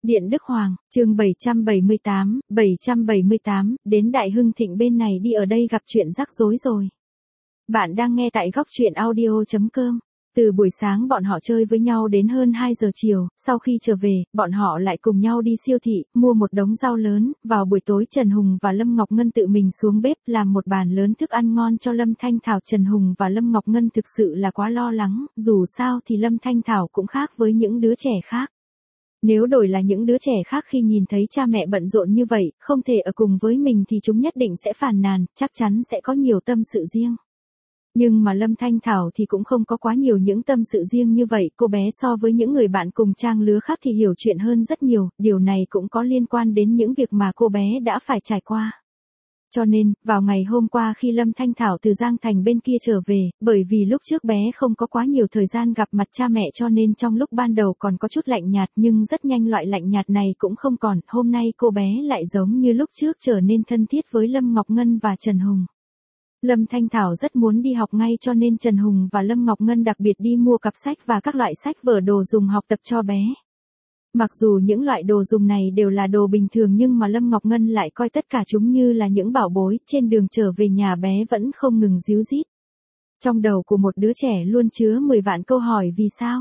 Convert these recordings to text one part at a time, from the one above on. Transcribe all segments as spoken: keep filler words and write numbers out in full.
Điện Đức Hoàng, chương bảy trăm bảy mươi tám, bảy trăm bảy mươi tám, đến Đại Hưng Thịnh bên này đi, ở đây gặp chuyện rắc rối rồi. Bạn đang nghe tại góc truyện audio.com. Từ buổi sáng bọn họ chơi với nhau đến hơn hai giờ chiều, sau khi trở về, bọn họ lại cùng nhau đi siêu thị, mua một đống rau lớn. Vào buổi tối Trần Hùng và Lâm Ngọc Ngân tự mình xuống bếp làm một bàn lớn thức ăn ngon cho Lâm Thanh Thảo. Trần Hùng và Lâm Ngọc Ngân thực sự là quá lo lắng, dù sao thì Lâm Thanh Thảo cũng khác với những đứa trẻ khác. Nếu đổi là những đứa trẻ khác khi nhìn thấy cha mẹ bận rộn như vậy, không thể ở cùng với mình thì chúng nhất định sẽ phàn nàn, chắc chắn sẽ có nhiều tâm sự riêng. Nhưng mà Lâm Thanh Thảo thì cũng không có quá nhiều những tâm sự riêng như vậy, cô bé so với những người bạn cùng trang lứa khác thì hiểu chuyện hơn rất nhiều, điều này cũng có liên quan đến những việc mà cô bé đã phải trải qua. Cho nên, vào ngày hôm qua khi Lâm Thanh Thảo từ Giang Thành bên kia trở về, bởi vì lúc trước bé không có quá nhiều thời gian gặp mặt cha mẹ cho nên trong lúc ban đầu còn có chút lạnh nhạt, nhưng rất nhanh loại lạnh nhạt này cũng không còn, hôm nay cô bé lại giống như lúc trước trở nên thân thiết với Lâm Ngọc Ngân và Trần Hùng. Lâm Thanh Thảo rất muốn đi học ngay cho nên Trần Hùng và Lâm Ngọc Ngân đặc biệt đi mua cặp sách và các loại sách vở đồ dùng học tập cho bé. Mặc dù những loại đồ dùng này đều là đồ bình thường nhưng mà Lâm Ngọc Ngân lại coi tất cả chúng như là những bảo bối, trên đường trở về nhà bé vẫn không ngừng ríu rít. Trong đầu của một đứa trẻ luôn chứa mười vạn câu hỏi vì sao.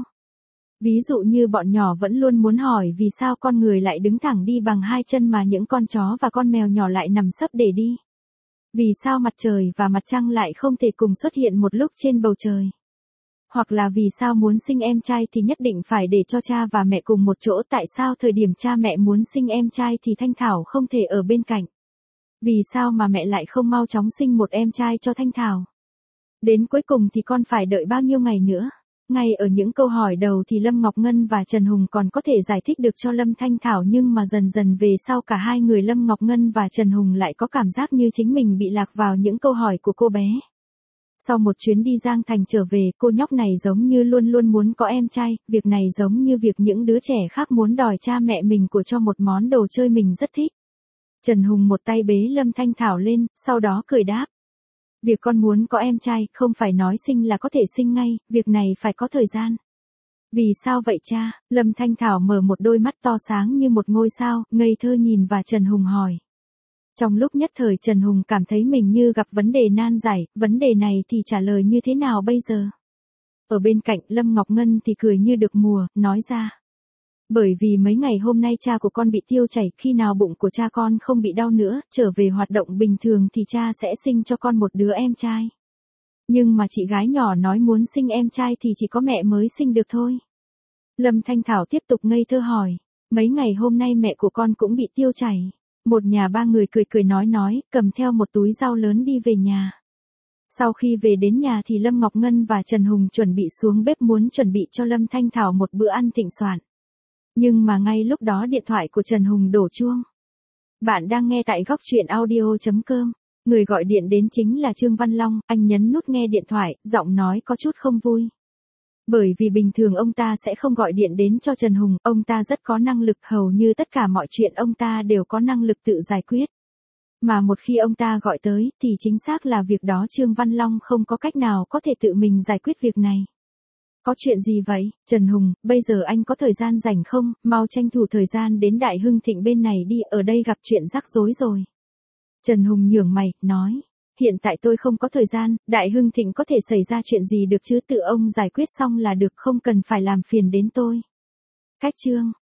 Ví dụ như bọn nhỏ vẫn luôn muốn hỏi vì sao con người lại đứng thẳng đi bằng hai chân mà những con chó và con mèo nhỏ lại nằm sấp để đi. Vì sao mặt trời và mặt trăng lại không thể cùng xuất hiện một lúc trên bầu trời. Hoặc là vì sao muốn sinh em trai thì nhất định phải để cho cha và mẹ cùng một chỗ, tại sao thời điểm cha mẹ muốn sinh em trai thì Thanh Thảo không thể ở bên cạnh. Vì sao mà mẹ lại không mau chóng sinh một em trai cho Thanh Thảo. Đến cuối cùng thì con phải đợi bao nhiêu ngày nữa. Ngay ở những câu hỏi đầu thì Lâm Ngọc Ngân và Trần Hùng còn có thể giải thích được cho Lâm Thanh Thảo, nhưng mà dần dần về sau cả hai người Lâm Ngọc Ngân và Trần Hùng lại có cảm giác như chính mình bị lạc vào những câu hỏi của cô bé. Sau một chuyến đi Giang Thành trở về, cô nhóc này giống như luôn luôn muốn có em trai, việc này giống như việc những đứa trẻ khác muốn đòi cha mẹ mình của cho một món đồ chơi mình rất thích. Trần Hùng một tay bế Lâm Thanh Thảo lên, sau đó cười đáp. Việc con muốn có em trai, không phải nói sinh là có thể sinh ngay, việc này phải có thời gian. Vì sao vậy cha? Lâm Thanh Thảo mở một đôi mắt to sáng như một ngôi sao, ngây thơ nhìn và Trần Hùng hỏi. Trong lúc nhất thời Trần Hùng cảm thấy mình như gặp vấn đề nan giải, vấn đề này thì trả lời như thế nào bây giờ? Ở bên cạnh Lâm Ngọc Ngân thì cười như được mùa, nói ra. Bởi vì mấy ngày hôm nay cha của con bị tiêu chảy, khi nào bụng của cha con không bị đau nữa, trở về hoạt động bình thường thì cha sẽ sinh cho con một đứa em trai. Nhưng mà chị gái nhỏ nói muốn sinh em trai thì chỉ có mẹ mới sinh được thôi. Lâm Thanh Thảo tiếp tục ngây thơ hỏi, mấy ngày hôm nay mẹ của con cũng bị tiêu chảy. Một nhà ba người cười cười nói nói, cầm theo một túi rau lớn đi về nhà. Sau khi về đến nhà thì Lâm Ngọc Ngân và Trần Hùng chuẩn bị xuống bếp muốn chuẩn bị cho Lâm Thanh Thảo một bữa ăn thịnh soạn. Nhưng mà ngay lúc đó điện thoại của Trần Hùng đổ chuông. Bạn đang nghe tại góc truyện audio.com. Người gọi điện đến chính là Trương Văn Long, anh nhấn nút nghe điện thoại, giọng nói có chút không vui. Bởi vì bình thường ông ta sẽ không gọi điện đến cho Trần Hùng, ông ta rất có năng lực, hầu như tất cả mọi chuyện ông ta đều có năng lực tự giải quyết. Mà một khi ông ta gọi tới, thì chính xác là việc đó Trương Văn Long không có cách nào có thể tự mình giải quyết việc này. Có chuyện gì vậy, Trần Hùng, bây giờ anh có thời gian rảnh không, mau tranh thủ thời gian đến Đại Hưng Thịnh bên này đi, ở đây gặp chuyện rắc rối rồi. Trần Hùng nhướng mày, nói. Hiện tại tôi không có thời gian, Đại Hưng Thịnh có thể xảy ra chuyện gì được chứ, tự ông giải quyết xong là được, không cần phải làm phiền đến tôi. Cách chương,